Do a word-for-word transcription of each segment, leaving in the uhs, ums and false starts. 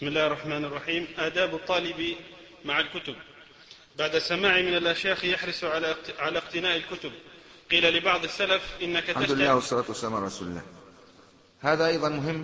بسم الله الرحمن الرحيم. آداب الطالب مع الكتب. بعد السماع من الأشياخ يحرص على على اقتناء الكتب. قيل لبعض السلف إنك تشتري. الحمد لله والصلاة والسلام على رسول الله. هذا أيضا مهم،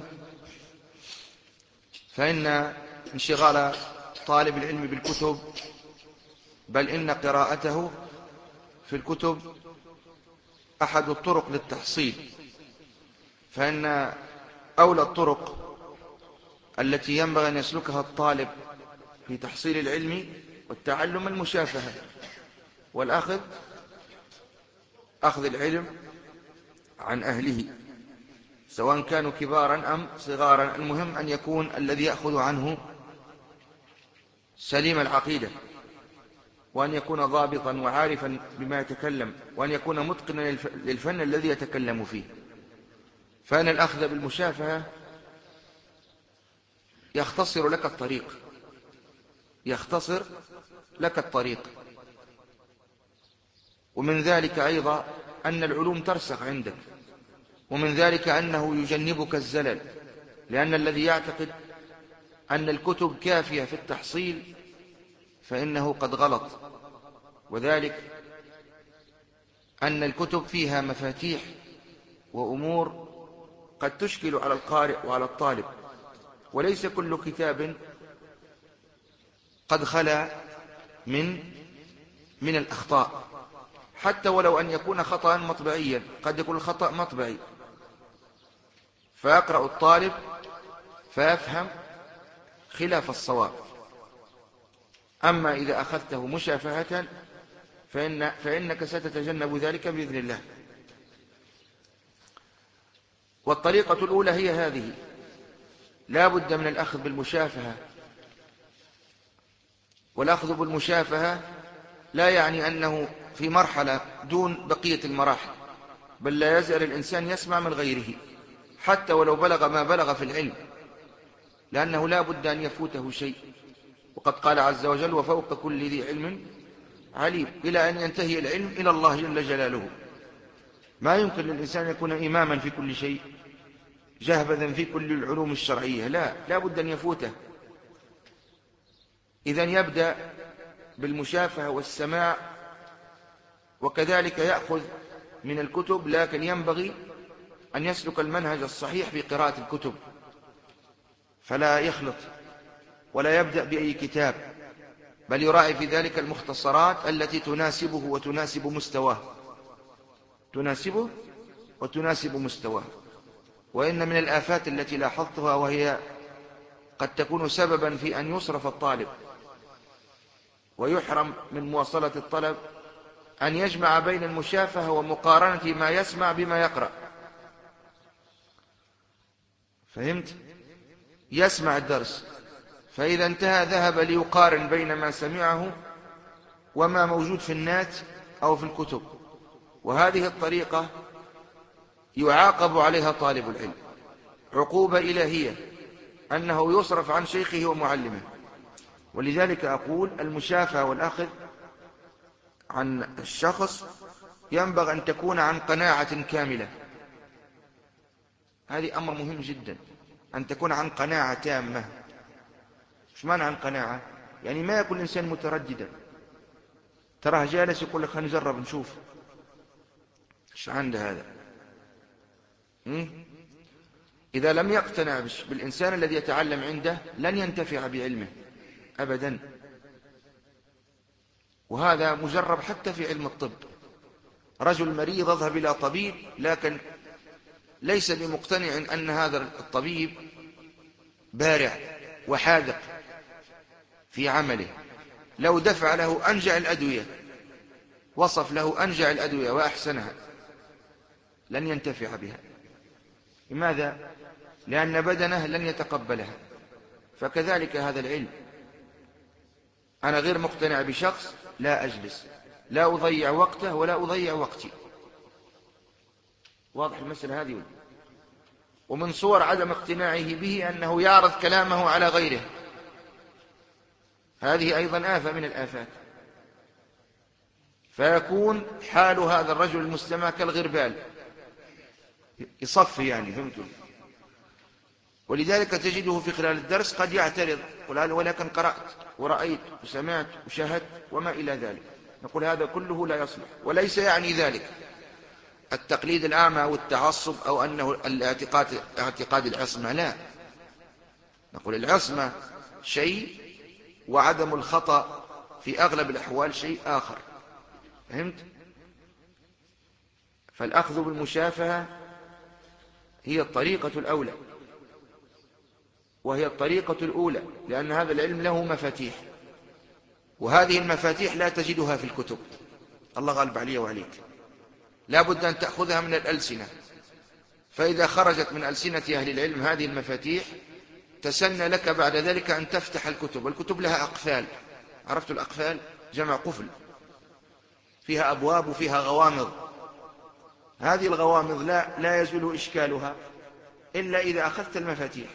فإن انشغال طالب العلم بالكتب، بل إن قراءته في الكتب أحد الطرق للتحصيل، فإن أولى الطرق التي ينبغي أن يسلكها الطالب في تحصيل العلم والتعلم المشافهة والأخذ أخذ العلم عن أهله، سواء كانوا كبارا أم صغارا. المهم أن يكون الذي يأخذ عنه سليم العقيدة، وأن يكون ضابطا وعارفا بما يتكلم، وأن يكون متقنا للفن الذي يتكلم فيه. فإن الأخذ بالمشافهة يختصر لك الطريق يختصر لك الطريق ومن ذلك أيضا أن العلوم ترسخ عندك، ومن ذلك أنه يجنبك الزلل، لأن الذي يعتقد أن الكتب كافية في التحصيل فإنه قد غلط، وذلك أن الكتب فيها مفاتيح وأمور قد تشكل على القارئ وعلى الطالب، وليس كل كتاب قد خلا من من الأخطاء، حتى ولو أن يكون خطأ مطبعيا، قد يكون الخطأ مطبعي، فيقرأ الطالب فيفهم خلاف الصواب. أما إذا أخذته مشافهة فإن فإنك ستتجنب ذلك بإذن الله. والطريقة الأولى هي هذه: لا بد من الأخذ بالمشافهة. والأخذ بالمشافهة لا يعني أنه في مرحلة دون بقية المراحل، بل لا يزال الإنسان يسمع من غيره حتى ولو بلغ ما بلغ في العلم، لأنه لا بد أن يفوته شيء. وقد قال عز وجل: وفوق كل ذي علم عليم، إلى أن ينتهي العلم إلى الله جل جلاله. ما يمكن للإنسان أن يكون إماما في كل شيء، جهبذا في كل العلوم الشرعية، لا لا بد أن يفوته. إذن يبدأ بالمشافهة والسماع، وكذلك يأخذ من الكتب، لكن ينبغي أن يسلك المنهج الصحيح في قراءة الكتب، فلا يخلط ولا يبدأ بأي كتاب، بل يراعي في ذلك المختصرات التي تناسبه وتناسب مستواه تناسبه وتناسب مستواه. وإن من الآفات التي لاحظتها، وهي قد تكون سببا في أن يصرف الطالب ويحرم من مواصلة الطلب، أن يجمع بين المشافهة ومقارنة ما يسمع بما يقرأ. فهمت؟ يسمع الدرس، فإذا انتهى ذهب ليقارن بين ما سمعه وما موجود في النت أو في الكتب، وهذه الطريقة يعاقب عليها طالب العلم عقوبة إلهية، أنه يصرف عن شيخه ومعلمه. ولذلك أقول: المشافهة والأخذ عن الشخص ينبغي أن تكون عن قناعة كاملة. هذه أمر مهم جدا، أن تكون عن قناعة تامة. مش معنى عن قناعة؟ يعني ما يكون الإنسان مترددا، تراه جالس يقول لك خلينا نجرب نشوف ايش عنده هذا. إذا لم يقتنع بالإنسان الذي يتعلم عنده لن ينتفع بعلمه أبدا. وهذا مجرب حتى في علم الطب. رجل مريض يذهب إلى طبيب، لكن ليس بمقتنع أن هذا الطبيب بارع وحاذق في عمله. لو دفع له أنجع الأدوية، وصف له أنجع الأدوية وأحسنها، لن ينتفع بها. لماذا؟ لأن بدنه لن يتقبلها. فكذلك هذا العلم، أنا غير مقتنع بشخص، لا أجلس، لا أضيع وقته ولا أضيع وقتي. واضح المسألة هذه؟ ومن صور عدم اقتناعه به أنه يعرض كلامه على غيره، هذه أيضا آفة من الآفات. فيكون حال هذا الرجل المستمع كالغربال، يصفي يعني، فهمتوا؟ ولذلك تجده في خلال الدرس قد يعترض، ولكن قرأت ورأيت وسمعت وشاهدت وما إلى ذلك. نقول هذا كله لا يصلح، وليس يعني ذلك التقليد الأعمى والتعصب أو أنه الاعتقاد اعتقاد العصمة، لا. نقول العصمة شيء وعدم الخطأ في أغلب الأحوال شيء آخر. فهمت؟ فالأخذ بالمشافهة هي الطريقة الأولى، وهي الطريقة الأولى، لأن هذا العلم له مفاتيح، وهذه المفاتيح لا تجدها في الكتب. الله غالب علي وعليك، لا بد أن تأخذها من الألسنة. فإذا خرجت من ألسنة أهل العلم هذه المفاتيح تسنى لك بعد ذلك أن تفتح الكتب، والكتب لها أقفال. عرفت الأقفال؟ جمع قفل، فيها أبواب وفيها غوامض. هذه الغوامض لا, لا يزول إشكالها إلا إذا أخذت المفاتيح.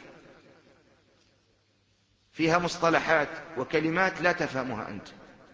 فيها مصطلحات وكلمات لا تفهمها أنت،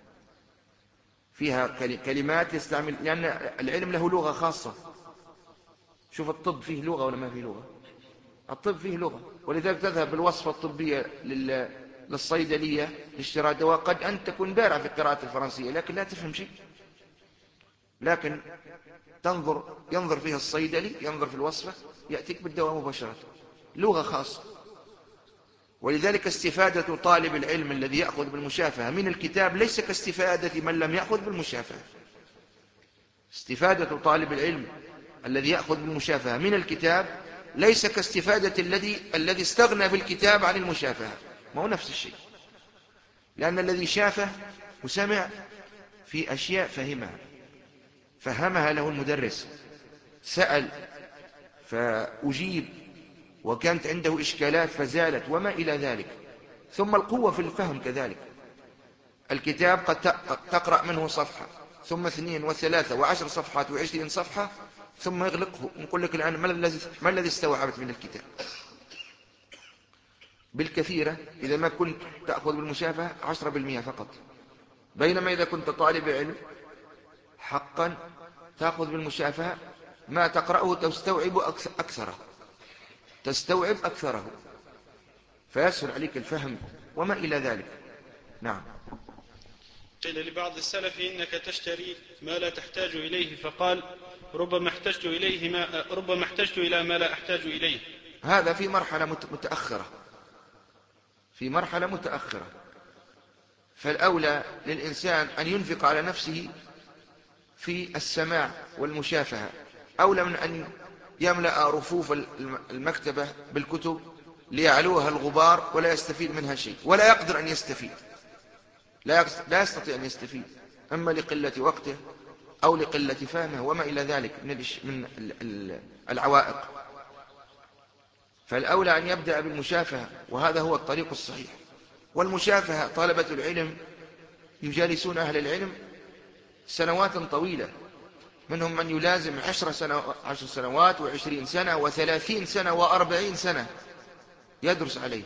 فيها كلمات يستعمل، لأن العلم له لغة خاصة. شوف الطب فيه لغة ولا ما فيه لغة؟ الطب فيه لغة، ولذلك تذهب بالوصفة الطبية للصيدلية لاشتراء دواء، قد أن تكون بارع في قراءة الفرنسية لكن لا تفهم شيء، لكن تنظر ينظر فيها الصيدلي، ينظر في الوصفة يأتيك بالدواء مباشرة. لغة خاصة. ولذلك استفادة طالب العلم الذي يأخذ بالمشافهة من الكتاب ليس كاستفادة من لم يأخذ بالمشافهة. استفادة طالب العلم الذي يأخذ بالمشافهة من الكتاب ليس كاستفادة الذي الذي استغنى بالكتاب عن المشافهة. ما هو نفس الشيء، لأن الذي شافه وسمع في أشياء فهمها فهمها له المدرس، سأل فأجيب، وكانت عنده إشكالات فزالت وما إلى ذلك. ثم القوة في الفهم كذلك. الكتاب قد تقرأ منه صفحة ثم اثنين وثلاثة وعشر صفحات وعشرين صفحة ثم يغلقه. نقول لك الآن ما الذي ما الذي استوعبت من الكتاب؟ بالكثيرة إذا ما كنت تأخذ بالمشافهة عشرة بالمئة فقط، بينما إذا كنت طالب علم حقا تأخذ بالمشافهة ما تقرأه تستوعب أكثره تستوعب أكثره فيسهل عليك الفهم وما إلى ذلك. نعم. قيل لبعض السلف إنك تشتري ما لا تحتاج إليه، فقال ربما احتجت إليه ما ربما احتجت إلى ما لا أحتاج إليه. هذا في مرحلة متأخرة في مرحلة متأخرة فالأولى للإنسان أن ينفق على نفسه في السماع والمشافهة، أولى من أن يملأ رفوف المكتبة بالكتب ليعلوها الغبار ولا يستفيد منها شيء، ولا يقدر أن يستفيد، لا يستطيع أن يستفيد، أما لقلة وقته أو لقلة فهمه وما إلى ذلك من العوائق. فالأولى أن يبدأ بالمشافهة، وهذا هو الطريق الصحيح. والمشافهة طلبة العلم يجالسون أهل العلم سنوات طويلة، منهم من يلازم عشر سنوات, عشر سنوات وعشرين سنة وثلاثين سنة وأربعين سنة يدرس عليه،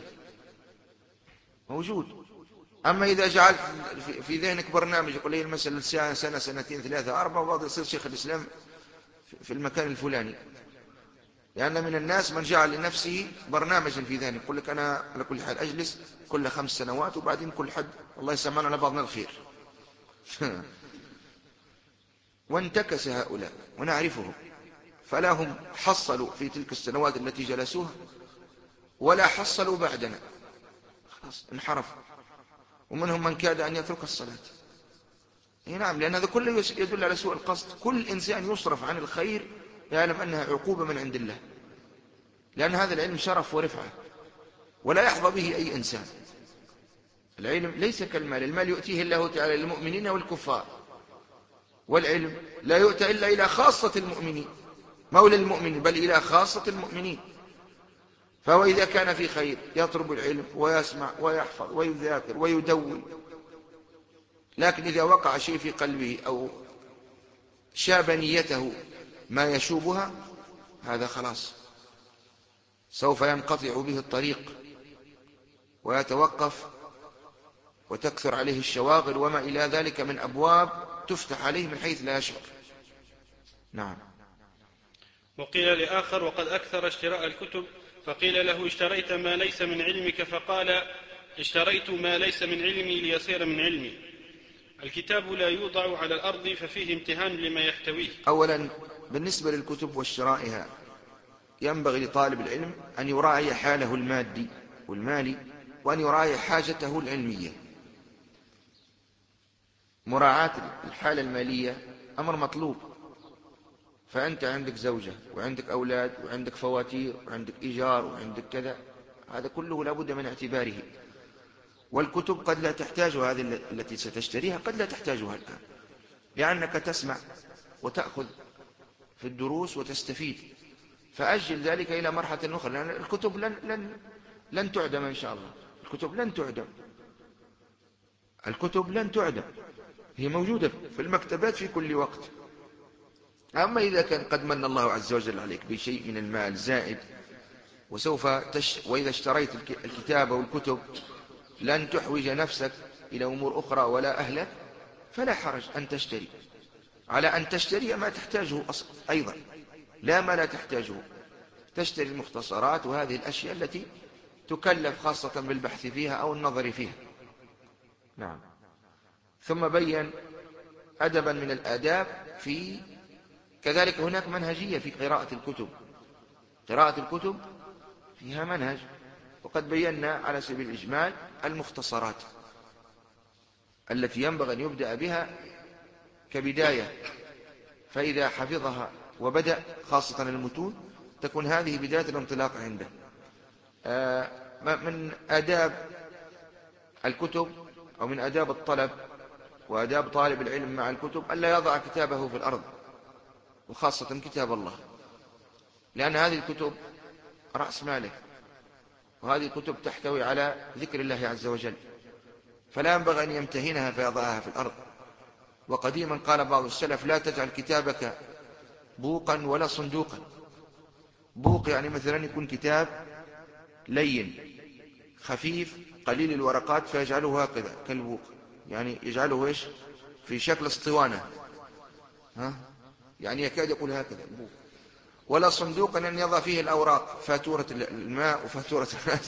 موجود. أما إذا جعلت في ذهنك برنامج يقول لي المسألة سنة, سنة سنتين ثلاثة أربعة وبعض يصير شيخ الإسلام في المكان الفلاني، لأن من الناس من جعل لنفسه برنامجا في ذهنه يقول لك أنا على كل حال أجلس كل خمس سنوات وبعدين كل حد الله يسمعنا على بعضنا الخير. وانتكس هؤلاء ونعرفهم، فلا هم حصلوا في تلك السنوات التي جلسوها ولا حصلوا بعدنا، خلاص انحرفوا. ومنهم من كاد أن يترك الصلاة. نعم، لأن هذا كله يدل على سوء القصد. كل إنسان يصرف عن الخير يعلم أنها عقوبة من عند الله، لأن هذا العلم شرف ورفعة ولا يحظى به أي إنسان. العلم ليس كالمال، المال يؤتيه الله تعالى للمؤمنين والكفار، والعلم لا يؤتى إلا إلى خاصة المؤمنين، مولى المؤمنين، بل إلى خاصة المؤمنين. فهو إذا كان في خير يطلب العلم ويسمع ويحفظ ويذاكر ويدون، لكن إذا وقع شيء في قلبه أو شاب نيته ما يشوبها، هذا خلاص سوف ينقطع به الطريق ويتوقف وتكثر عليه الشواغل وما إلى ذلك من أبواب تفتح عليه من حيث لا يشعر. نعم. وقيل لآخر وقد أكثر اشتراء الكتب فقيل له اشتريت ما ليس من علمك فقال اشتريت ما ليس من علمي ليصير من علمي. الكتاب لا يوضع على الأرض ففيه امتهان لما يحتويه. أولا بالنسبة للكتب واشترائها ينبغي لطالب العلم أن يراعي حاله المادي والمالي وأن يراعي حاجته العلمية. مراعاة الحالة المالية أمر مطلوب، فأنت عندك زوجة وعندك أولاد وعندك فواتير وعندك إيجار وعندك كذا، هذا كله لابد من اعتباره. والكتب قد لا تحتاجها، هذه التي ستشتريها قد لا تحتاجها الآن، لأنك تسمع وتأخذ في الدروس وتستفيد، فأجل ذلك إلى مرحلة أخرى، لأن الكتب لن, لن, لن تعدم إن شاء الله. الكتب لن تعدم، الكتب لن تعدم، هي موجودة في المكتبات في كل وقت. أما إذا كان قد من الله عز وجل عليك بشيء من المال زائد وسوف تش... وإذا اشتريت الكتاب والكتب لن تحوج نفسك إلى أمور أخرى ولا أهلك، فلا حرج أن تشتري، على أن تشتري ما تحتاجه أيضا، لا ما لا تحتاجه. تشتري المختصرات وهذه الأشياء التي تكلف خاصة بالبحث فيها أو النظر فيها. نعم. ثم بين أدبا من الآداب في كذلك هناك منهجية في قراءة الكتب. قراءة الكتب فيها منهج، وقد بينا على سبيل الإجمال المختصرات التي ينبغي أن يبدأ بها كبداية، فإذا حفظها وبدأ خاصة المتون تكون هذه بداية الانطلاق عنده. من آداب الكتب أو من آداب الطلب وآداب طالب العلم مع الكتب ألا يضع كتابه في الأرض، وخاصة كتاب الله، لأن هذه الكتب رأس ماله، وهذه الكتب تحتوي على ذكر الله عز وجل، فلا ينبغي أن يمتهنها فيضعها في الأرض. وقديما قال بعض السلف لا تجعل كتابك بوقا ولا صندوقا. بوق يعني مثلا يكون كتاب لين خفيف قليل الورقات فيجعله هكذا كالبوق، يعني يجعله إيش في شكل اسطوانة، ها يعني يكاد يقول هكذا البوق. ولا صندوقا أن يضع فيه الأوراق، فاتورة الماء وفاتورة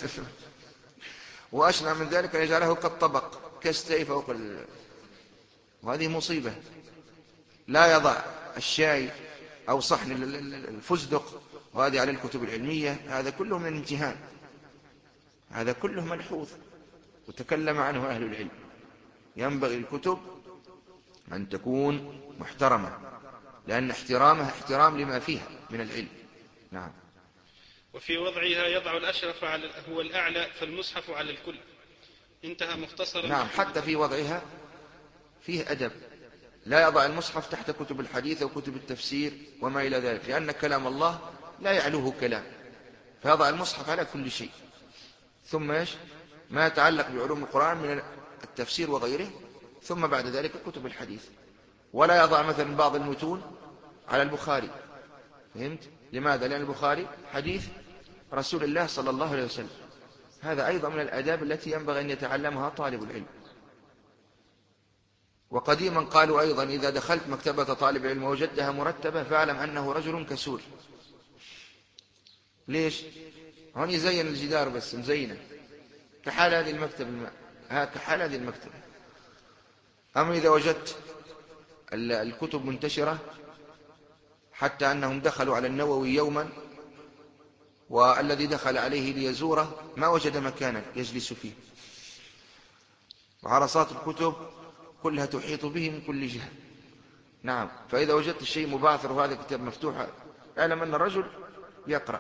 وأشنع من ذلك أن يجعله كالطبق كالستي فوق ال... وهذه مصيبة. لا يضع الشاي أو صحن الفستق وهذه على الكتب العلمية، هذا كله من الامتهان، هذا كله ملحوظ وتكلم عنه أهل العلم. ينبغي الكتب أن تكون محترمة، لأن احترامها احترام لما فيها من العلم. نعم. وفي وضعها يضع الأشرف على هو الأعلى فالمصحف على الكل. انتهى مختصرا. نعم، حتى في وضعها فيه أدب، لا يضع المصحف تحت كتب الحديث وكتب التفسير وما إلى ذلك، لأن كلام الله لا يعلوه كلام، فيضع المصحف على كل شيء. ثم إيش ما يتعلق بعلوم القرآن من التفسير وغيره، ثم بعد ذلك كتب الحديث. ولا يضع مثلا بعض المتون على البخاري. فهمت؟ لماذا؟ لأن البخاري حديث رسول الله صلى الله عليه وسلم. هذا أيضا من الآداب التي ينبغي أن يتعلمها طالب العلم. وقديما قالوا أيضا إذا دخلت مكتبة طالب علم ووجدتها مرتبة فاعلم أنه رجل كسول. ليش؟ هون يزين الجدار بس مزينة كحال هذه المكتبة، كحال هذه المكتبة. أما إذا وجدت الكتب منتشرة حتى أنهم دخلوا على النووي يوما والذي دخل عليه ليزوره ما وجد مكانا يجلس فيه، وعرصات الكتب كلها تحيط به من كل جهة. نعم. فإذا وجدت الشيء مبعثر وهذا الكتاب مفتوح اعلم أن الرجل يقرأ.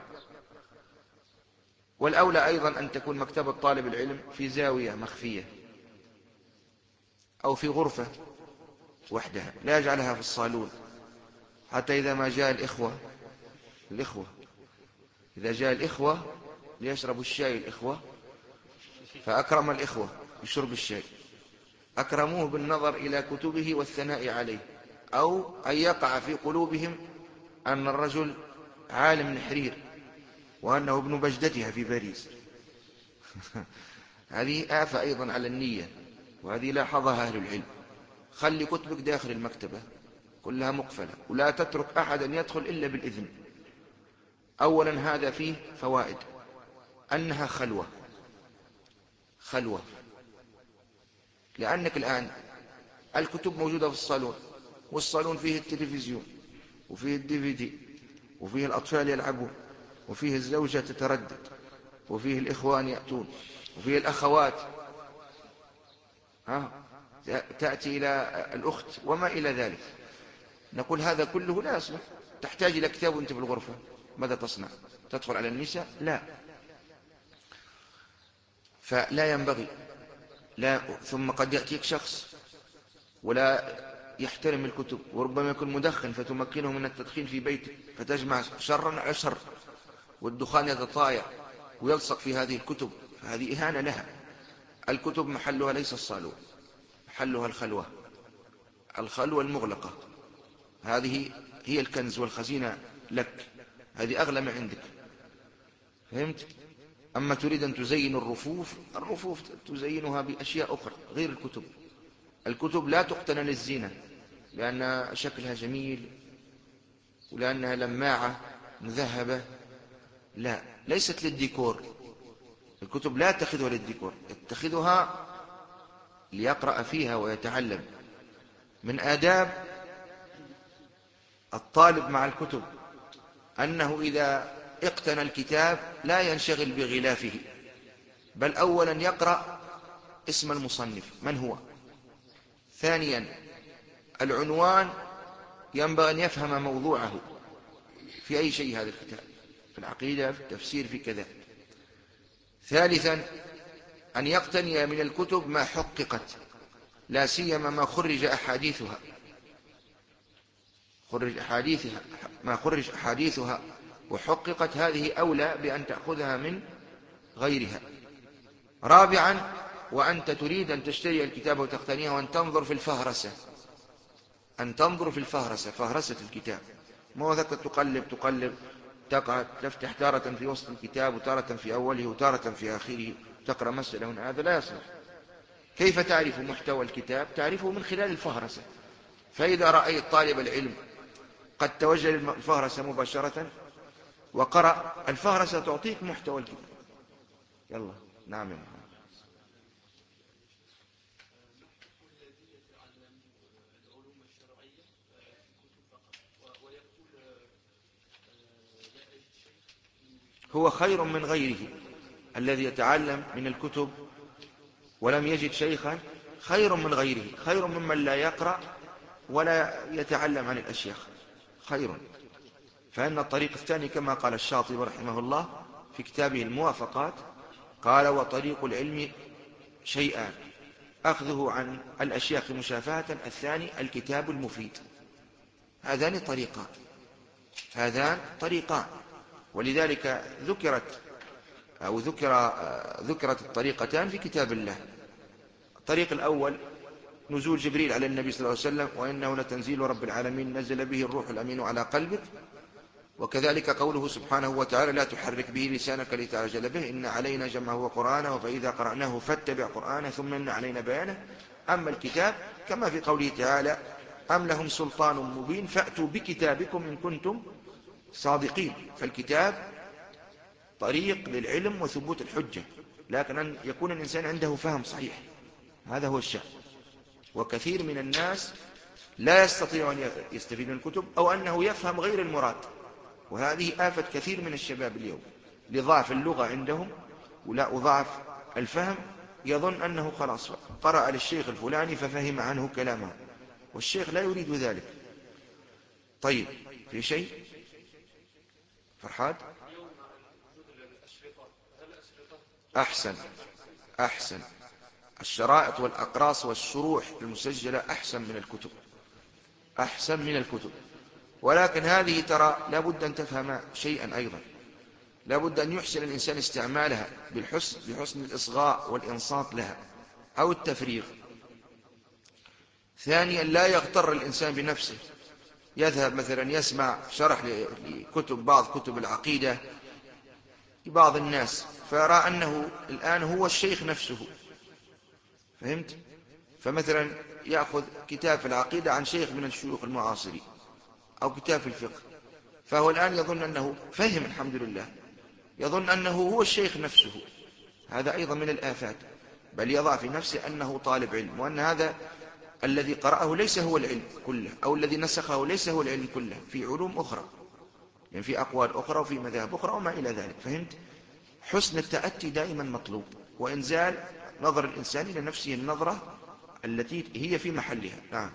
والأولى أيضا أن تكون مكتبة طالب العلم في زاوية مخفية أو في غرفة وحدها، لا يجعلها في الصالون، حتى إذا ما جاء الإخوة الإخوة إذا جاء الإخوة ليشربوا الشاي الإخوة، فأكرم الإخوة يشرب الشاي أكرموه بالنظر إلى كتبه والثناء عليه، أو أن يقع في قلوبهم أن الرجل عالم نحرير وأنه ابن بجدتها في باريس. هذه آفة أيضا على النية، وهذه لاحظها أهل العلم. خلي كتبك داخل المكتبة كلها مقفلة، ولا تترك أحدا يدخل إلا بالإذن، أولا هذا فيه فوائد، أنها خلوة خلوة لأنك الآن الكتب موجودة في الصالون، والصالون فيه التلفزيون وفيه الدي في دي وفيه الأطفال يلعبون وفيه الزوجة تتردد وفيه الإخوان يأتون وفيه الأخوات ها تأتي إلى الأخت وما إلى ذلك. نقول هذا كله لا يصلح، تحتاج إلى كتاب وانت في الغرفة، ماذا تصنع؟ تدخل على النساء؟ لا، فلا ينبغي. لا. ثم قد يأتيك شخص ولا يحترم الكتب، وربما يكون مدخن فتمكنه من التدخين في بيته، فتجمع شرا على شر، والدخان يتطاير ويلصق في هذه الكتب، فهذه إهانة لها. الكتب محلها ليس الصالون، محلها الخلوة، الخلوة المغلقة، هذه هي الكنز والخزينة لك، هذه أغلى ما عندك. فهمت؟ أما تريد أن تزين الرفوف، الرفوف تزينها بأشياء أخرى غير الكتب. الكتب لا تقتنى للزينة لأن شكلها جميل ولأنها لماعة مذهبة، لا، ليست للديكور. الكتب لا تأخذها للديكور، يتخذها ليقرأ فيها ويتعلم. من آداب الطالب مع الكتب أنه إذا اقتنى الكتاب لا ينشغل بغلافه، بل أولا يقرأ اسم المصنف من هو، ثانيا العنوان، ينبغي أن يفهم موضوعه في أي شيء هذا الكتاب، في العقيدة، في التفسير، في كذا. ثالثا أن يقتني من الكتب ما حققت، لا سيما ما خرج أحاديثها، خرج أحاديثها ما خرج أحاديثها وحققت، هذه أولى بأن تأخذها من غيرها. رابعا وأنت تريد أن تشتري الكتاب وتقتنيه، وأن تنظر في الفهرسة، أن تنظر في الفهرسة، فهرسة الكتاب، ما ذاك تقلب تقلب تقعد تفتح تارة في وسط الكتاب وتارة في أوله وتارة في آخره تقرأ مسألة هنا، هذا لا يصلح. كيف تعرف محتوى الكتاب؟ تعرفه من خلال الفهرسة. فإذا رأيت طالب العلم قد توجه للفهرسة مباشرة وقرأ الفهرسة، تعطيك محتوى الكتاب. يلا. نعم يا محمد. هو خير من غيره، الذي يتعلم من الكتب ولم يجد شيخا خير من غيره، خير ممن لا يقرأ ولا يتعلم عن الأشياخ، خير. فإن الطريق الثاني كما قال الشاطبي رحمه الله في كتابه الموافقات، قال وطريق العلم شيئان، أخذه عن الأشياخ مشافهة، الثاني الكتاب المفيد. هذان طريقان، هذان طريقان. ولذلك ذكرت أو ذكر ذكرت الطريقتان في كتاب الله. الطريق الأول نزول جبريل على النبي صلى الله عليه وسلم، وإنه لتنزيل رب العالمين نزل به الروح الأمين على قلبك. وكذلك قوله سبحانه وتعالى لا تحرك به لسانك لتعجل به، إن علينا جمعه وقرآنه، فإذا قرأناه فاتبع قرآنه ثم إن علينا بيانه. أما الكتاب كما في قوله تعالى أم لهم سلطان مبين فأتوا بكتابكم إن كنتم صادقين. فالكتاب طريق للعلم وثبوت الحجة، لكن أن يكون الإنسان عنده فهم صحيح، هذا هو الشأن. وكثير من الناس لا يستطيع أن يستفيد من الكتب، أو أنه يفهم غير المراد، وهذه آفة كثير من الشباب اليوم، لضعف اللغة عندهم ولا وضعف الفهم، يظن أنه خلاص قرأ للشيخ الفلاني ففهم عنه كلامه، والشيخ لا يريد ذلك. طيب، في شيء فرحاد؟ أحسن أحسن الشرائط والأقراص والشروح المسجلة أحسن من الكتب، أحسن من الكتب. ولكن هذه ترى لابد أن تفهم شيئا أيضا، لابد أن يحسن الإنسان استعمالها بالحسن، بحسن الإصغاء والإنصات لها أو التفريغ. ثانيا لا يغتر الإنسان بنفسه، يذهب مثلا يسمع شرح لكتب بعض كتب العقيدة لبعض الناس فيرى أنه الآن هو الشيخ نفسه، فهمت؟ فمثلا يأخذ كتاب في العقيدة عن شيخ من الشيوخ المعاصرين أو كتاب في الفقه، فهو الآن يظن أنه فهم، الحمد لله، يظن أنه هو الشيخ نفسه. هذا أيضا من الآفات، بل يضع في نفسه أنه طالب علم، وأن هذا الذي قرأه ليس هو العلم كله، أو الذي نسخه ليس هو العلم كله، في علوم أخرى، يعني في أقوال أخرى وفي مذاهب أخرى وما إلى ذلك. فهمت؟ حسن التأتي دائما مطلوب، وإنزال نظر الإنسان إلى نفسه النظرة التي هي في محلها. نعم.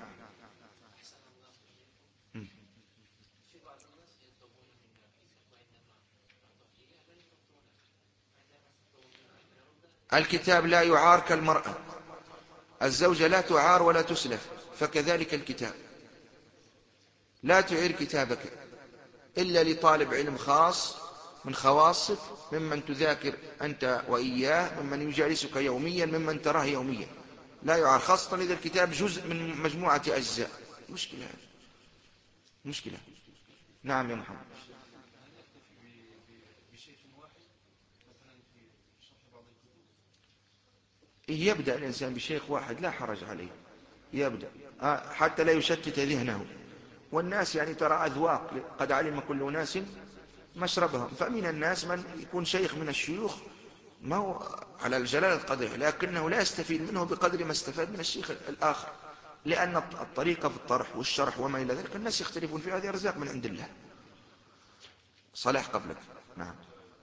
الكتاب لا يعار كالمرأة، الزوجة لا تعار ولا تسلف، فكذلك الكتاب لا تعير كتابك إلا لطالب علم خاص من خواصك، ممن تذاكر أنت وإياه، ممن يجالسك يوميا، ممن تراه يوميا، لا يعار، خاصة إذا الكتاب جزء من مجموعة أجزاء. مشكلة مشكلة. نعم يا محمد. يبدأ الإنسان بشيخ واحد لا حرج عليه، يبدأ حتى لا يشتت ذهنه. والناس يعني ترى أذواق، قد علم كل ناس مشربهم، فمن الناس من يكون شيخ من الشيوخ ما هو على الجلالة القدر، لكنه لا يستفيد منه بقدر ما استفاد من الشيخ الآخر، لأن الطريقة في الطرح والشرح وما إلى ذلك الناس يختلفون في هذه أرزاق من عند الله. صلاح قبلك. نعم.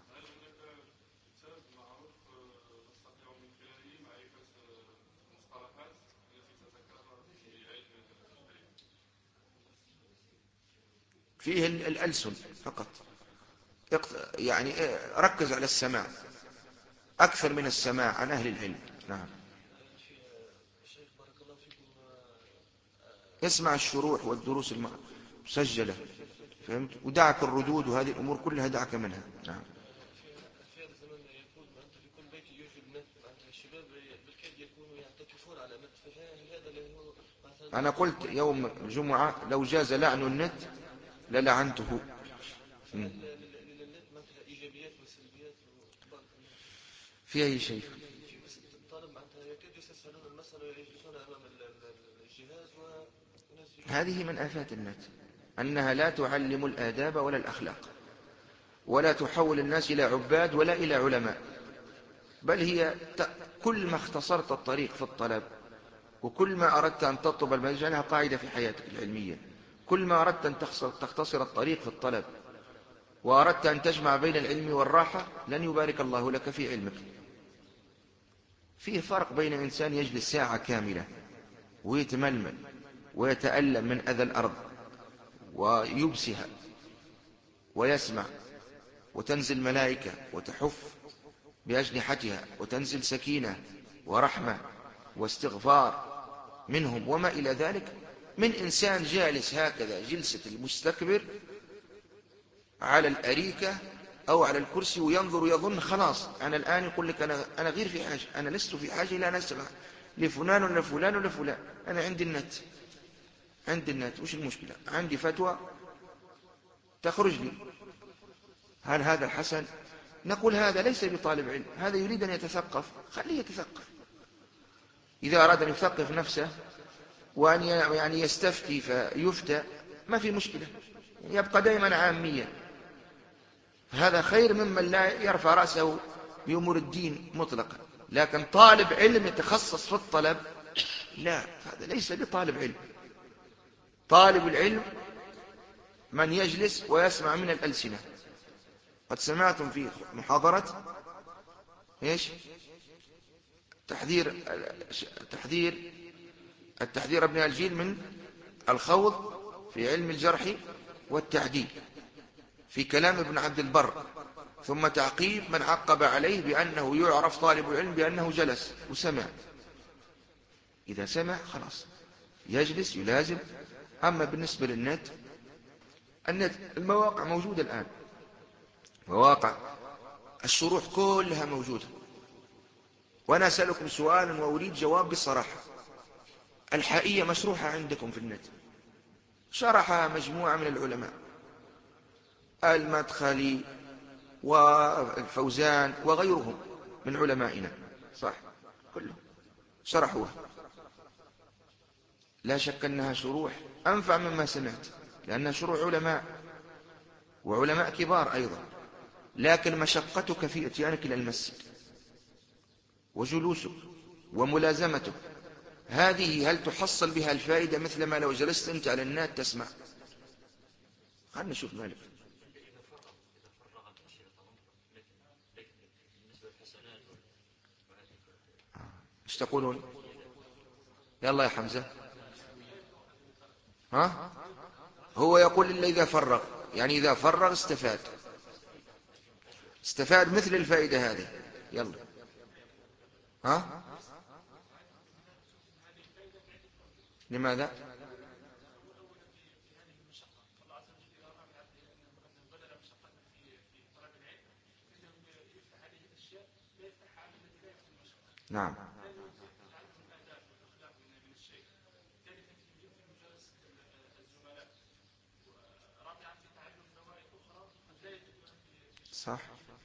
فيه الألسن فقط، يعني ركز على السماع أكثر من السماع عن أهل العلم. نعم. اسمع الشروح والدروس المسجلة، فهمت؟ ودعك الردود وهذه الأمور كلها دعك منها. نعم. أنا قلت يوم الجمعة لو جاز لعن النت للعنته. في أي شيء. هذه من آفات النت، أنها لا تعلم الآداب ولا الأخلاق، ولا تحول الناس إلى عباد ولا إلى علماء، بل هي كل ما اختصرت الطريق في الطلب، وكل ما أردت أن تطلب المنهج، جعلها قاعدة في حياتك العلمية، كل ما أردت أن تختصر الطريق في الطلب وأردت أن تجمع بين العلم والراحة، لن يبارك الله لك في علمك. فيه فرق بين إنسان يجلس ساعة كاملة ويتململ ويتألم من أذى الأرض ويبسها ويسمع، وتنزل ملائكة وتحف بأجنحتها، وتنزل سكينة ورحمة واستغفار منهم وما إلى ذلك، من إنسان جالس هكذا جلسة المستكبر على الأريكة أو على الكرسي وينظر ويظن خلاص أنا الآن يقول لك أنا, أنا غير في حاجة، أنا لست في حاجة إلى أن أسمع لفلان ولا فلان ولا فلان، أنا عندي النت، عندي النت، وش المشكلة؟ عندي فتوى تخرج لي. هل هذا حسن؟ نقول هذا ليس بطالب علم، هذا يريد أن يتثقف، خليه يتثقف. إذا أراد أن يثقف نفسه وأن يعني يستفتي فيفتى ما في مشكلة، يبقى دائما عاميا، هذا خير ممن لا يرفع رأسه بأمور الدين مطلقا. لكن طالب علم يتخصص في الطلب، لا، هذا ليس بطالب علم. طالب العلم من يجلس ويسمع من الألسنة. قد سمعتم في محاضرة ايش تحذير تحذير التحذير ابن الجيل من الخوض في علم الجرح والتعديل في كلام ابن عبد البر، ثم تعقيب من عقب عليه بأنه يعرف طالب العلم بأنه جلس وسمع. إذا سمع خلاص يجلس يلازم. أما بالنسبة للنت، النت المواقع موجودة الآن، مواقع الشروح كلها موجودة. وأنا أسألكم سؤالا وأريد جواب بصراحة، الحائية مشروحة عندكم في النت، شرحها مجموعة من العلماء، المدخلي والفوزان وغيرهم من علمائنا، صح، كلهم شرحوها. لا شك أنها شروح أنفع مما سمعت، لأنها شروح علماء وعلماء كبار أيضا، لكن مشقتك في اتيانك إلى المسجد وجلوسك وملازمتك، هذه هل تحصل بها الفائدة مثل ما لو جلست أنت على النات تسمع؟ خلنا نشوف مالك. ايش تقولون؟ يلا يا حمزة. ها؟ هو يقول إلا إذا فرغ، يعني إذا فرغ استفاد، استفاد مثل الفائدة هذه. يلا. ها؟ لماذا؟ نعم. صح.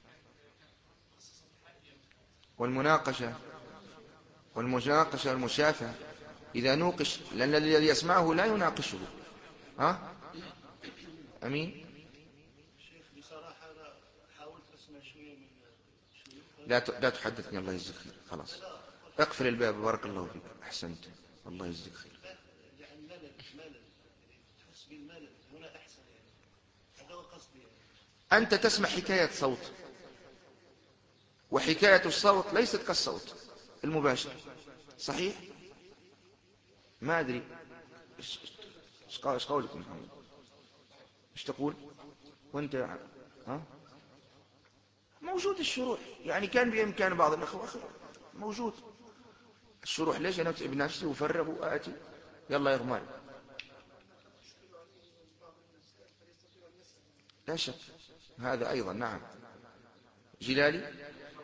والمناقشة والمناقشة المشافهة إذا نوقش، لأن الذي يسمعه لا يناقشه. ها؟ أمين. بصراحة أنا حاولت أسمع شوية من شيوخ. لا لا تحدثني، الله يجزيك خير. خلاص اقفل الباب، بارك الله فيك. أحسنت، الله يجزيك خير. يعني ملل ملل تحس بالملل هنا أحسن، يعني هذا هو قصدي. يعني أنت تسمع حكاية صوت، وحكاية الصوت ليست كالصوت المباشر، صحيح؟ ما أدري ايش قولك محمد؟ ايش تقول وانت؟ ها؟ موجود الشروح، يعني كان بإمكان بعض الأخوة موجود الشروح. ليش أنا أتعب نفسي وفرغ وآتي؟ يلا يا غمار. لا شك هذا أيضا. نعم. جلالي.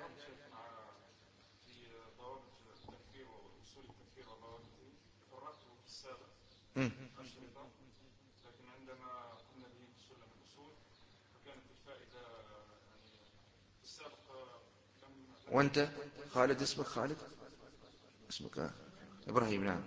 مم. لكن عندما قمنا به في سلم الأصول فكانت الفائدة يعني في السابق لم. وانت خالد؟ اسمك خالد؟ اسمك إبراهيم. نعم.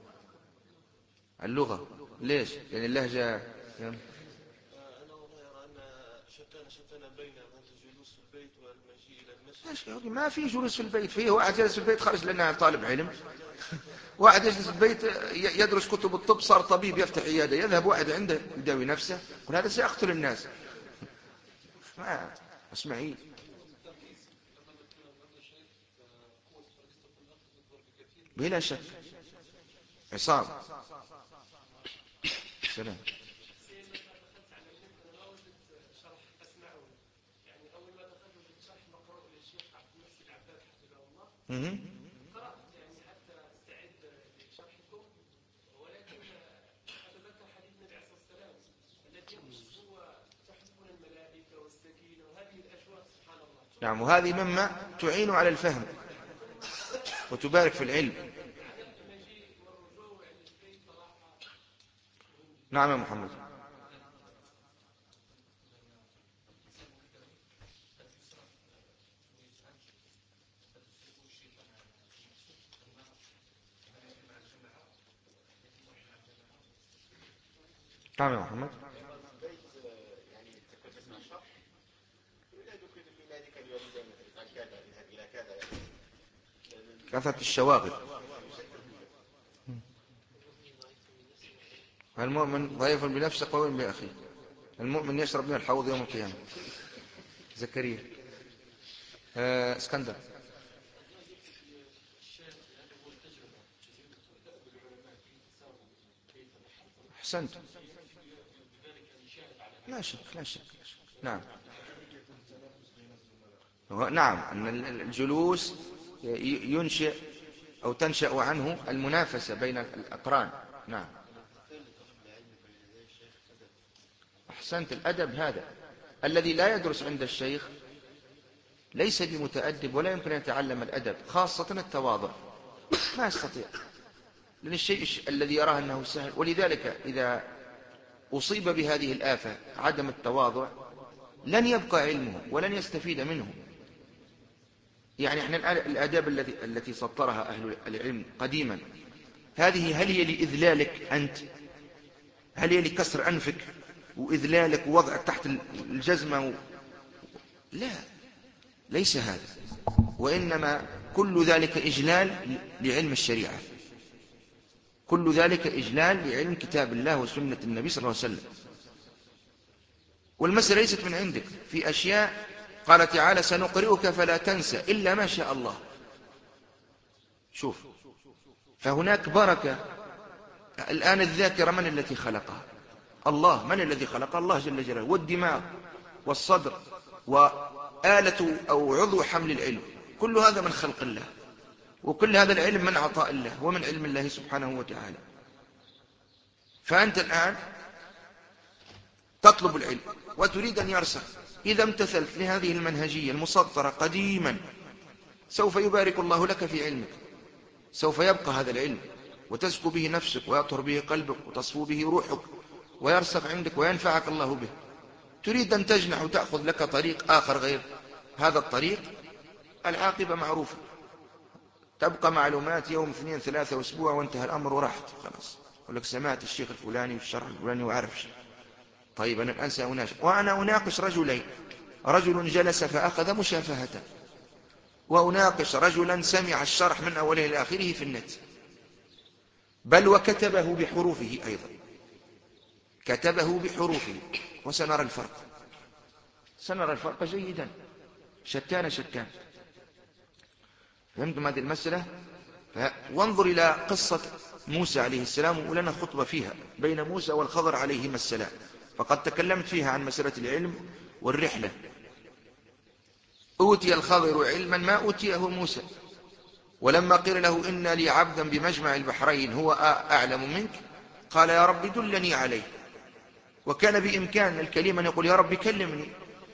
اللغة ليش؟ يعني اللهجة. أنا والله أرى أن شتان شتان بين الجلوس في البيت والمجيء إلى المسجد. ما في جلوس في البيت، فيه واحد جالس في البيت خرج لأنه طالب علم، واحد يجلس في البيت يدرس كتب الطب صار طبيب يفتح عيادة، يذهب واحد عنده يداوي نفسه، يقول هذا سيقتل الناس. ما اسمعي. بلا شك. عصام. سلام. مهم. نعم. وهذه مما تعين على الفهم وتبارك في العلم. نعم يا محمد. نعم يا محمد. كثرة الشواغل. المؤمن ضيف بنفسه قوي بأخيه، المؤمن يشرب من الحوض يوم القيامة. زكريا. آه اسكندر. أحسنت. لا شك لا شك, لا شك. نعم. نعم أن الجلوس ينشئ أو تنشأ عنه المنافسة بين الأقران. نعم. أحسنت. الأدب هذا الذي لا يدرس عند الشيخ ليس بمتأدب ولا يمكن أن يتعلم الأدب، خاصة التواضع ما يستطيع، لأن الشيء الذي يراه أنه سهل. ولذلك إذا أصيب بهذه الآفة عدم التواضع لن يبقى علمه ولن يستفيد منه. يعني احنا الآداب التي التي سطرها أهل العلم قديما، هذه هل هي لإذلالك أنت؟ هل هي لكسر أنفك؟ وإذلالك ووضعك تحت الجزمة و... لا، ليس هذا، وإنما كل ذلك إجلال لعلم الشريعة، كل ذلك إجلال لعلم كتاب الله وسنة النبي صلى الله عليه وسلم. والمسألة ليست من عندك، في أشياء قال تعالى سنقرئك فلا تنسى إلا ما شاء الله. شوف، فهناك بركة. الآن الذاكرة من التي خلقها؟ الله. من الذي خلقها؟ الله جل جلاله. والدماغ والصدر وآلة أو عضو حمل العلم، كل هذا من خلق الله، وكل هذا العلم من عطاء الله ومن علم الله سبحانه وتعالى. فأنت الآن تطلب العلم وتريد أن يرسخ، إذا امتثلت لهذه المنهجية المسطرة قديما سوف يبارك الله لك في علمك، سوف يبقى هذا العلم وتزكو به نفسك ويطهر به قلبك وتصفو به روحك ويرسخ عندك وينفعك الله به. تريد أن تجنح وتأخذ لك طريق آخر غير هذا الطريق، العاقبة معروفة، تبقى معلومات يوم اثنين ثلاثة واسبوع وانتهى الأمر ورحت خلاص. يقول لك سمعت الشيخ الفلاني والشرح الفلاني وعرف. طيب أنا الآن سأناقش، وأنا أناقش رجلين، رجل جلس فأخذ مشافهة، وأناقش رجلا سمع الشرح من أوله إلى آخره في النت، بل وكتبه بحروفه أيضا، كتبه بحروفه، وسنرى الفرق، سنرى الفرق جيدا، شتان شتان. فهمتم هذه المسألة؟ وانظر إلى قصة موسى عليه السلام، ولنا خطبة فيها بين موسى والخضر عليهما السلام، فقد تكلمت فيها عن مسألة العلم والرحلة. أوتي الخضر علما ما أوتيه موسى، ولما قيل له إن لي عبدا بمجمع البحرين هو أعلم منك قال يا رب دلني عليه. وكان بإمكان الكليم أن يقول يا رب كلمني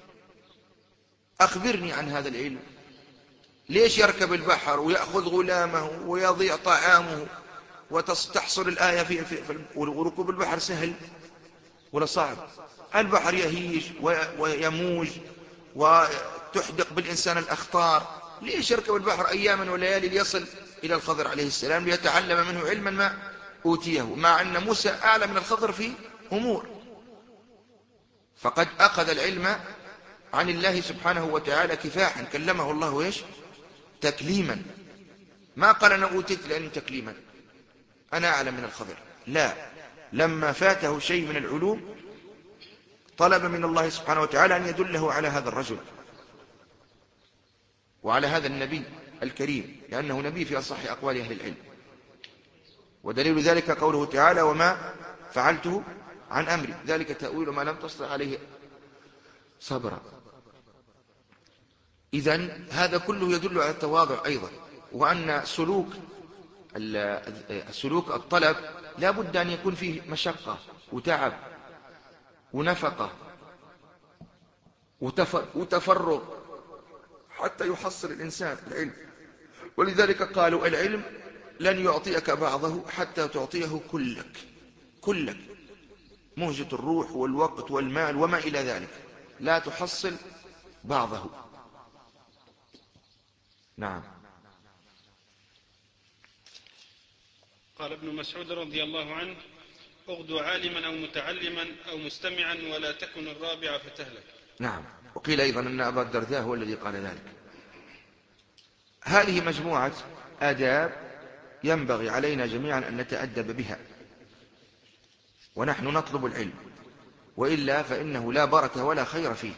أخبرني عن هذا العلم. ليش يركب البحر ويأخذ غلامه ويضيع طعامه وتحصل الآية في, في, في وركوب البحر سهل ولا صعب؟ البحر يهيج ويموج وتحدق بالإنسان الأخطار. ليش يركب البحر أياما وليالي ليصل إلى الخضر عليه السلام ليتعلم منه علما ما أوتيه، مع أن موسى أعلى من الخضر في أمور، فقد أخذ العلم عن الله سبحانه وتعالى كفاحا، كلمه الله إيش؟ تكليما. ما قال أنا أوتيت العلم تكليما أنا أعلم من الخضر، لا، لما فاته شيء من العلوم طلب من الله سبحانه وتعالى أن يدله على هذا الرجل وعلى هذا النبي الكريم، لأنه نبي في أصح أقوال أهل العلم. ودليل ذلك قوله تعالى وما فعلته عن أمري ذلك تأويل ما لم تستطع عليه صبرا. إذن هذا كله يدل على التواضع أيضا، وأن سلوك سلوك الطلب لا بد أن يكون فيه مشقة وتعب ونفقة وتفرغ حتى يحصل الإنسان العلم. ولذلك قالوا العلم لن يعطيك بعضه حتى تعطيه كلك، كلك مهجة الروح والوقت والمال وما إلى ذلك، لا تحصل بعضه. نعم. قال ابن مسعود رضي الله عنه اغدو عالما أو متعلما أو مستمعا ولا تكن الرابع فتهلك. نعم. وقيل أيضا أن أبا الدرداء هو الذي قال ذلك. هذه مجموعة آداب ينبغي علينا جميعا أن نتأدب بها ونحن نطلب العلم، وإلا فإنه لا بركة ولا خير فيه.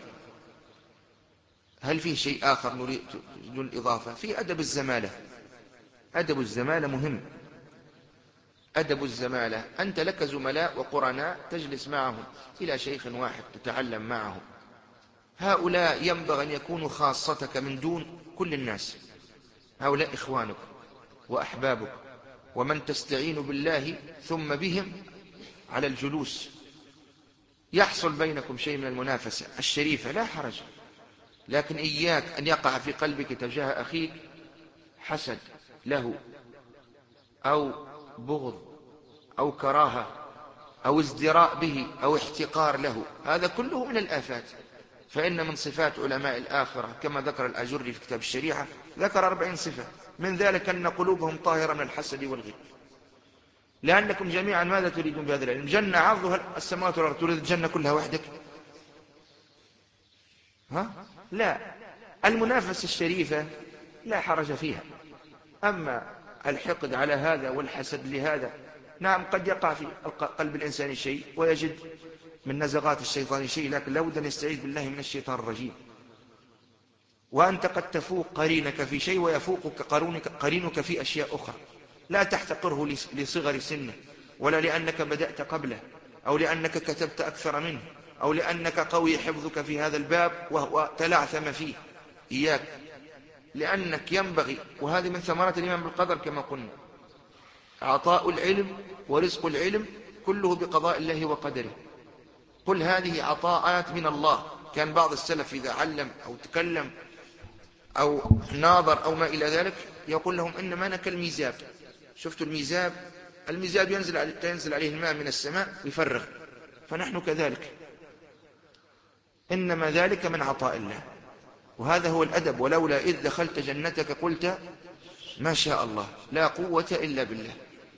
هل فيه شيء آخر نريد الإضافة؟ في أدب الزمالة. أدب الزمالة مهم. أدب الزمالة أنت لك زملاء وقرناء تجلس معهم إلى شيخ واحد تتعلم معهم، هؤلاء ينبغي أن يكونوا خاصتك من دون كل الناس، هؤلاء إخوانك وأحبابك ومن تستعين بالله ثم بهم على الجلوس. يحصل بينكم شيء من المنافسة الشريفة لا حرج، لكن إياك أن يقع في قلبك تجاه أخيك حسد له أو بغض أو كراهة أو ازدراء به أو احتقار له، هذا كله من الآفات. فإن من صفات علماء الآخرة كما ذكر الأجري في كتاب الشريعة ذكر أربعين صفة، من ذلك أن قلوبهم طاهرة من الحسد والغل. لأنكم جميعا ماذا تريدون بهذا العلم؟ جنة عرضها السماوات والأرض، تريد الجنة كلها وحدك؟ ها؟ لا. المنافسة الشريفة لا حرج فيها. أما الحقد على هذا والحسد لهذا، نعم قد يقع في قلب الإنسان شيء ويجد من نزغات الشيطان شيء، لكن لا بد أن يستعيذ بالله من الشيطان الرجيم. وأنت قد تفوق قرينك في شيء ويفوقك قرينك في أشياء أخرى، لا تحتقره لصغر سنه، ولا لأنك بدأت قبله، أو لأنك كتبت أكثر منه، أو لأنك قوي حفظك في هذا الباب وهو تلعثم فيه. إياك، لأنك ينبغي، وهذه من ثمرات الإيمان بالقدر كما قلنا، عطاء العلم ورزق العلم كله بقضاء الله وقدره. قل هذه عطاءات من الله. كان بعض السلف إذا علم أو تكلم أو ناظر أو ما إلى ذلك يقول لهم إنما أنا كالميزاب. شفتوا الميزاب؟ الميزاب ينزل عليه, ينزل عليه الماء من السماء ويفرغ، فنحن كذلك، إنما ذلك من عطاء الله. وهذا هو الأدب. ولولا إذ دخلت جنتك قلت ما شاء الله لا قوة إلا بالله.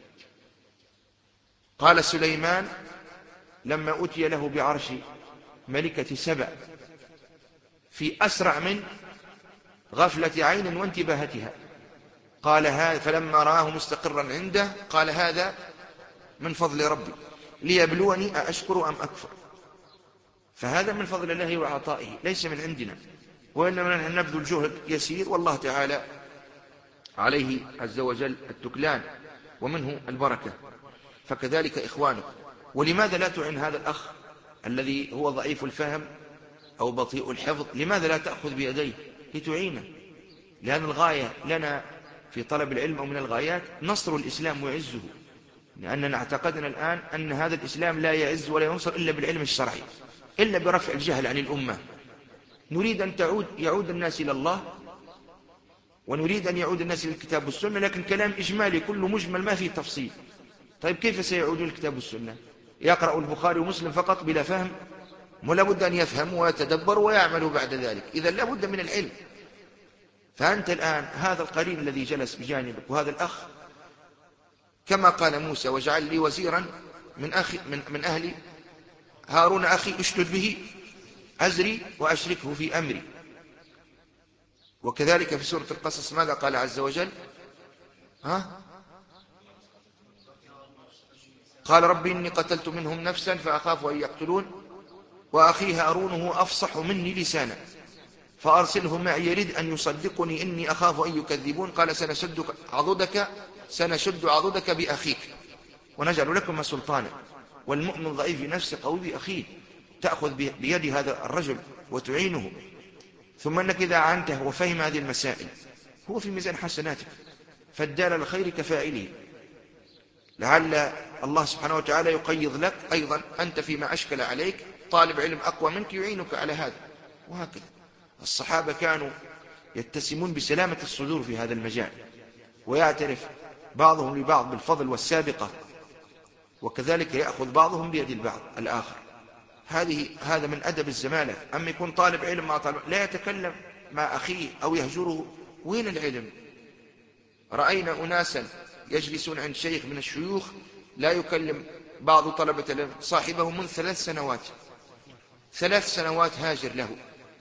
قال سليمان لما أتي له بعرش ملكة سبأ في أسرع من غفلة عين وانتباهتها، قال هذا، فلما رآه مستقرا عنده قال هذا من فضل ربي ليبلوني أأشكر أم أكفر. فهذا من فضل الله وعطائه، ليس من عندنا، وإنما نحن نبذل جهد يسير، والله تعالى عليه عز وجل التكلان ومنه البركة. فكذلك إخوانك. ولماذا لا تعن هذا الأخ الذي هو ضعيف الفهم أو بطيء الحفظ؟ لماذا لا تأخذ بيديه لتعينه؟ لأن الغاية لنا في طلب العلم أو من الغايات نصر الإسلام وعزه، لأننا اعتقدنا الآن أن هذا الإسلام لا يعز ولا ينصر إلا بالعلم الشرعي، إلا برفع الجهل عن الأمة. نريد أن تعود يعود الناس إلى الله، ونريد أن يعود الناس إلى الكتاب والسنة، لكن كلام إجمالي كله مجمل ما فيه تفصيل. طيب كيف سيعودون الكتاب والسنة؟ يقرأ البخاري ومسلم فقط بلا فهم؟ ولا بد أن يفهم ويتدبر ويعمل بعد ذلك. إذا لا بد من العلم. فأنت الآن هذا القرين الذي جلس بجانبك وهذا الأخ، كما قال موسى واجعل لي وزيرا من, أخي من, من أهلي هارون أخي اشتد به أزري وأشركه في أمري. وكذلك في سورة القصص ماذا قال عز وجل؟ ها؟ قال ربي إني قتلت منهم نفسا فأخاف أن يقتلون وأخي هارون هو أفصح مني لسانا فأرسله معي يريد أن يصدقني إني أخاف أن يكذبون. قال سنشد عضدك سنشد عضدك بأخيك ونجعل لكم سلطانا. والمؤمن ضعيف نفسه قوي بأخيه، تأخذ بيد هذا الرجل وتعينه، ثم أنك إذا عنته وفهم هذه المسائل هو في ميزان حسناتك، فالدال الخير كفاعله. لعل الله سبحانه وتعالى يقيض لك أيضا أنت فيما أشكل عليك طالب علم أقوى منك يعينك على هذا. وهكذا الصحابة كانوا يتسمون بسلامة الصدور في هذا المجال، ويعترف بعضهم لبعض بالفضل والسابقة، وكذلك يأخذ بعضهم بيد البعض الآخر. هذه هذا من أدب الزمالة. أما يكون طالب علم مع طالب لا يتكلم مع أخيه أو يهجره، وين العلم؟ رأينا أناسا يجلسون عند شيخ من الشيوخ لا يكلم بعض طلبة العلم صاحبه من ثلاث سنوات ثلاث سنوات هاجر له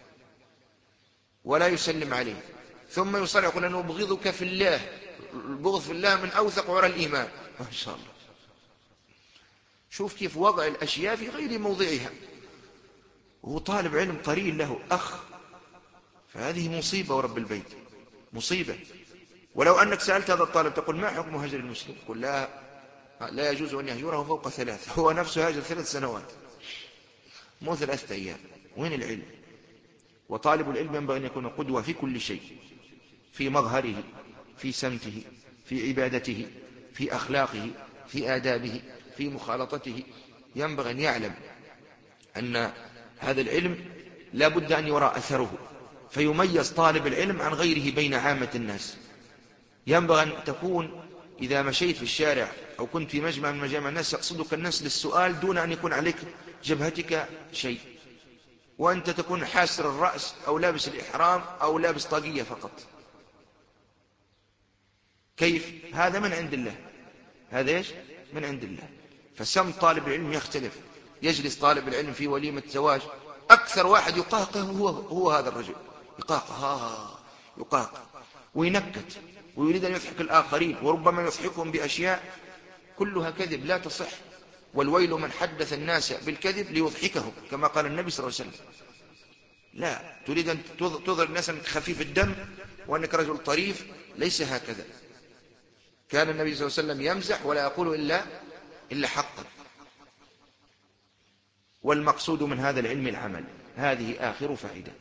ولا يسلم عليه، ثم يصرح يقول أنه أبغضك في الله. البغض في الله من أوثق عرى الإيمان. ما شاء الله. شوف كيف وضع الأشياء في غير موضعها. هو طالب علم قرين له أخ، فهذه مصيبة ورب البيت، مصيبة. ولو أنك سألت هذا الطالب تقول ما حكم هجر المسلم؟ يقول لا لا يجوز أن يهجره فوق ثلاث. هو نفسه هاجر ثلاث سنوات مو ثلاثة أيام. وين العلم؟ وطالب العلم ينبغي أن يكون قدوة في كل شيء، في مظهره، في سمته، في عبادته، في أخلاقه، في آدابه، في مخالطته. ينبغي أن يعلم أن هذا العلم لا بد أن يرى أثره، فيميز طالب العلم عن غيره بين عامة الناس. ينبغي أن تكون إذا مشيت في الشارع أو كنت في مجمع من مجامع الناس يقصدك الناس للسؤال دون أن يكون عليك جبهتك شيء، وأنت تكون حاسر الرأس أو لابس الإحرام أو لابس طاقية فقط. كيف؟ هذا من عند الله. هذا إيش؟ من عند الله. فسم طالب العلم يختلف. يجلس طالب العلم في وليمة زواج، أكثر واحد يقهقه هو, هو هذا الرجل، يقهقه ها يقهقه وينكت ويريد أن يضحك الآخرين، وربما يضحكهم بأشياء كلها كذب لا تصح. والويل من حدث الناس بالكذب ليضحكهم، كما قال النبي صلى الله عليه وسلم. لا تريد أن تظهر الناس أنك خفيف الدم وأنك رجل طريف، ليس هكذا. كان النبي صلى الله عليه وسلم يمزح ولا يقول إلا, إلا حقا. والمقصود من هذا العلم العمل. هذه آخر فائدة.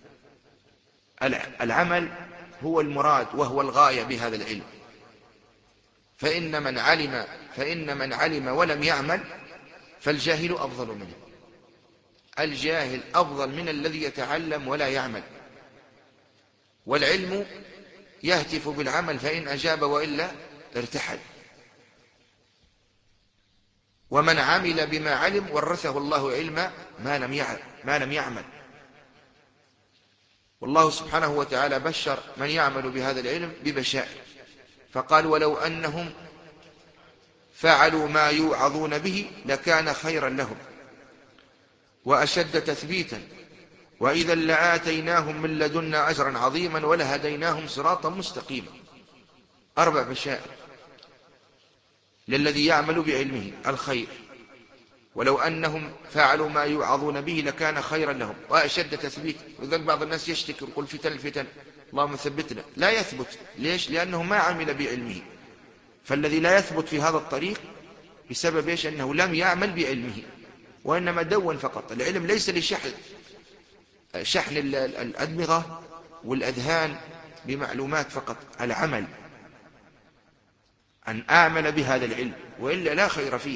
العمل هو المراد وهو الغاية بهذا العلم. فإن من علم فإن من علم ولم يعمل فالجاهل أفضل منه. الجاهل أفضل من الذي يتعلم ولا يعمل. والعلم يهتف بالعمل فإن أجاب وإلا ارتحل. ومن عمل بما علم ورثه الله علم ما لم يعلم ما لم يعمل. والله سبحانه وتعالى بشر من يعمل بهذا العلم ببشائر، فقال ولو أنهم فعلوا ما يوعظون به لكان خيرا لهم وأشد تثبيتا وإذا لآتيناهم من لدنا أجرا عظيما ولهديناهم صراطا مستقيما. أربع بشائر للذي يعمل بعلمه الخير. ولو أنهم فعلوا ما يوعظون به لكان خيرا لهم وأشد تثبيت. وذلك بعض الناس يشتكي ويقول فتن الفتن اللهم ثبتنا، لا يثبت. ليش؟ لأنه ما عمل بعلمه. فالذي لا يثبت في هذا الطريق بسبب إيش؟ أنه لم يعمل بعلمه وإنما دون فقط. العلم ليس لشحن شحن الأدمغة والأذهان بمعلومات فقط. العمل أن أعمل بهذا العلم، وإلا لا خير فيه.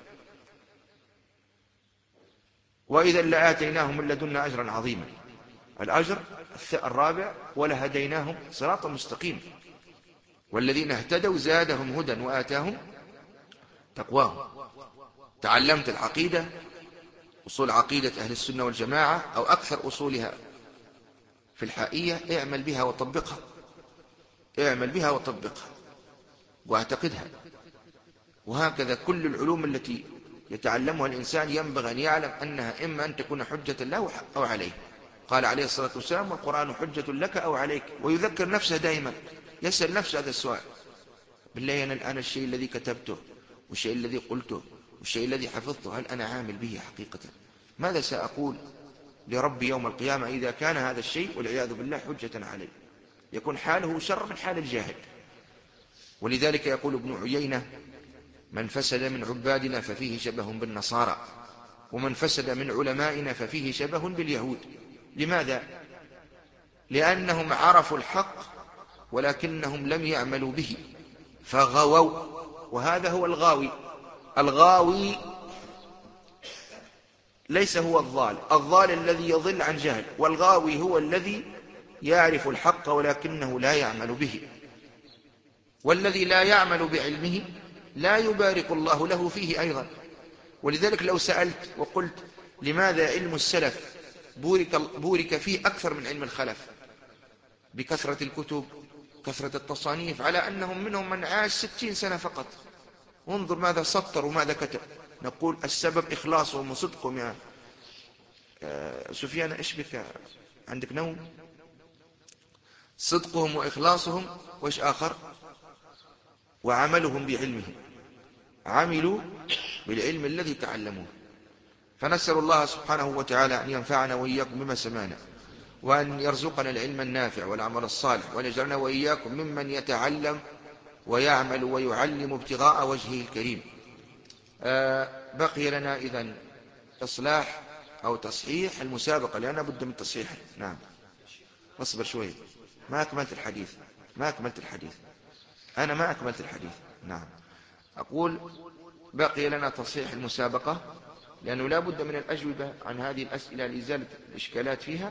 وإذا لآتيناهم من لدنا أجرا عظيما. الأجر الرابع ولهديناهم صراطا مستقيما. والذين اهتدوا زادهم هدى وآتاهم تقواهم. تعلمت العقيدة، أصول عقيدة أهل السنة والجماعة أو أكثر أصولها في الحائية، اعمل بها وطبقها. اعمل بها وطبقها واعتقدها. وهكذا كل العلوم التي يتعلمها الإنسان ينبغي أن يعلم أنها إما أن تكون حجة له أو عليه. قال عليه الصلاة والسلام والقرآن حجة لك أو عليك. ويذكر نفسه دائما، يسأل نفسه هذا السؤال: بالله أنا الآن الشيء الذي كتبته والشيء الذي قلته والشيء الذي حفظته هل أنا عامل به حقيقة؟ ماذا سأقول لربي يوم القيامة إذا كان هذا الشيء والعياذ بالله حجة عليه؟ يكون حاله شر من حال الجاهل. ولذلك يقول ابن عيينة: من فسد من عبادنا ففيه شبه بالنصارى، ومن فسد من علمائنا ففيه شبه باليهود. لماذا؟ لأنهم عرفوا الحق ولكنهم لم يعملوا به فغووا. وهذا هو الغاوي. الغاوي ليس هو الضال. الضال الذي يضل عن جهل، والغاوي هو الذي يعرف الحق ولكنه لا يعمل به. والذي لا يعمل بعلمه لا يبارك الله له فيه أيضا. ولذلك لو سألت وقلت لماذا علم السلف بورك, بورك فيه أكثر من علم الخلف بكثرة الكتب كثرة التصانيف، على أنهم منهم من عاش ستين سنة فقط، انظر ماذا سطر وماذا كتب. نقول السبب إخلاصهم وصدقهم. يا سفيان إيش بك؟ عندك نوم؟ صدقهم وإخلاصهم، وإيش آخر؟ وعملهم بعلمهم. عملوا بالعلم الذي تعلموه. فنسأل الله سبحانه وتعالى أن ينفعنا وإياكم بما سمعنا، وأن يرزقنا العلم النافع والعمل الصالح، وأن يجعلنا وإياكم ممن يتعلم ويعمل ويعلم ابتغاء وجهه الكريم. آه بقي لنا إذن إصلاح أو تصحيح المسابقة، لأننا بد من تصحيح. نعم اصبر شوي، ما أكملت الحديث ما أكملت الحديث أنا ما أكملت الحديث. نعم أقول بقي لنا تصحيح المسابقة، لأنه لا بد من الأجوبة عن هذه الأسئلة لإزالة الإشكالات فيها،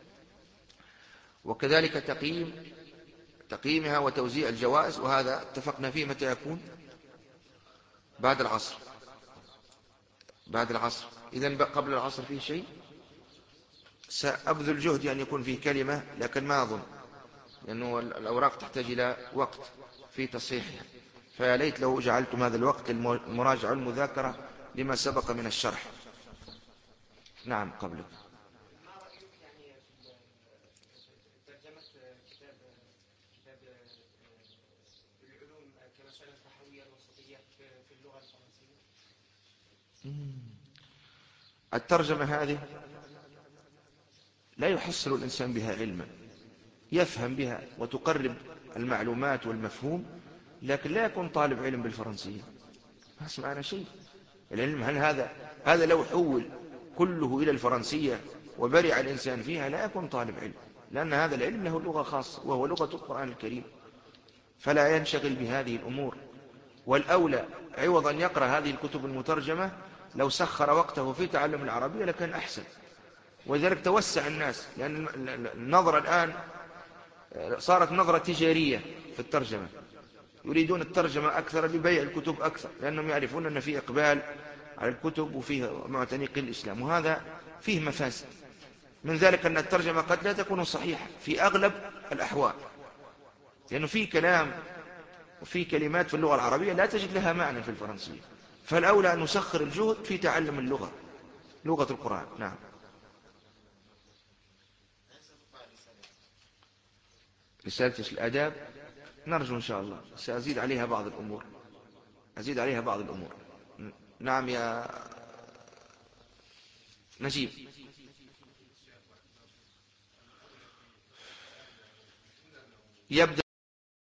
وكذلك تقييم تقييمها وتوزيع الجوائز. وهذا اتفقنا فيه متى يكون؟ بعد العصر. بعد العصر. إذن قبل العصر فيه شيء؟ سأبذل جهدي أن يكون فيه كلمة، لكن ما أظن، لأنه الأوراق تحتاج إلى وقت في تصحيحها. فيا ليت لو جعلتم هذا الوقت المراجعة والمذاكرة لما سبق من الشرح. نعم قبلك. ما رأيك يعني في ترجمة كتاب كتاب العلوم كمسألة نحوية وسطية في اللغة الفرنسية؟ الترجمة هذه لا يحصل الإنسان بها علما، يفهم بها وتقرب المعلومات والمفهوم، لكن لا يكون طالب علم بالفرنسية. ما اسمعنا شيء. العلم هل هذا هذا لو حول كله إلى الفرنسية وبرع الإنسان فيها لا يكون طالب علم، لأن هذا العلم له لغة خاصة وهو لغة القرآن الكريم، فلا ينشغل بهذه الأمور. والأولى عوض أن يقرأ هذه الكتب المترجمة لو سخر وقته في تعلم العربية لكان أحسن. وذلك توسع الناس، لأن النظرة الآن صارت نظرة تجارية في الترجمة، يريدون الترجمة أكثر لبيع الكتب أكثر، لأنهم يعرفون أن فيه إقبال على الكتب وفيه معتنقي الإسلام، وهذا فيه مفاسد. من ذلك أن الترجمة قد لا تكون صحيحة في أغلب الأحوال، لأنه فيه كلام وفيه كلمات في اللغة العربية لا تجد لها معنى في الفرنسية، فالأولى أن نسخر الجهد في تعلم اللغة، لغة القرآن. نعم. رسالة الآداب نرجو إن شاء الله سأزيد عليها بعض الأمور، أزيد عليها بعض الأمور. نعم يا نجيب. يبدأ